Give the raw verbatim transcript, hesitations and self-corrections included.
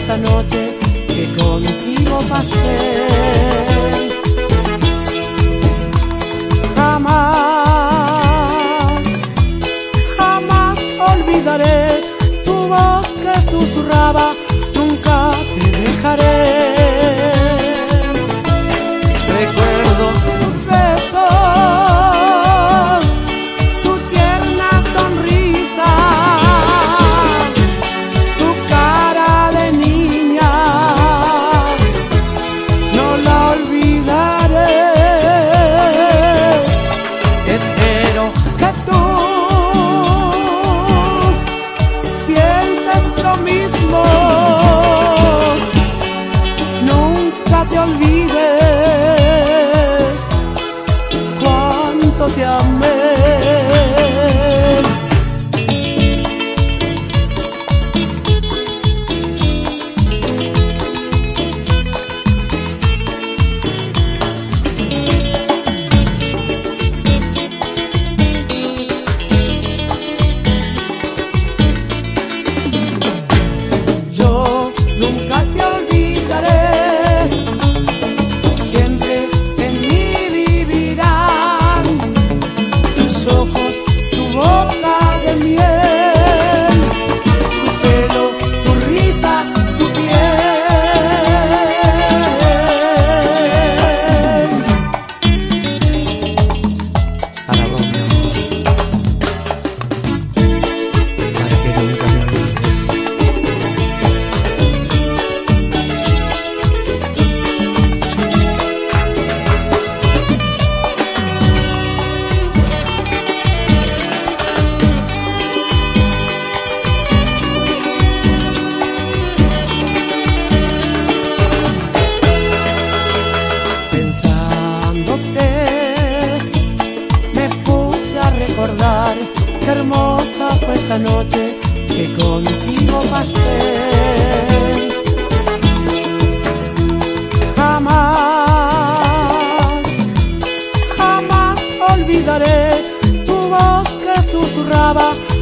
esa noche que contigo pasé. Jamás, jamás olvidaré tu voz que susurraba, nunca te dejaré. Recuerdo tus besos, tu tierna sonrisa, tu cara de niña, no la olvidaré. Espero que tú pienses lo mismo, nunca te olvides cuánto te amé. Yo nunca te olvidaré, siempre en mí vivirán tus ojos, tu boca de miel, tu pelo, tu risa, tu piel. Para vos, mi amor, para que nunca me olvides. Pensándote, me puse a recordar qué hermosa fue esa noche que contigo pasé. Jamás, jamás olvidaré tu voz que susurraba,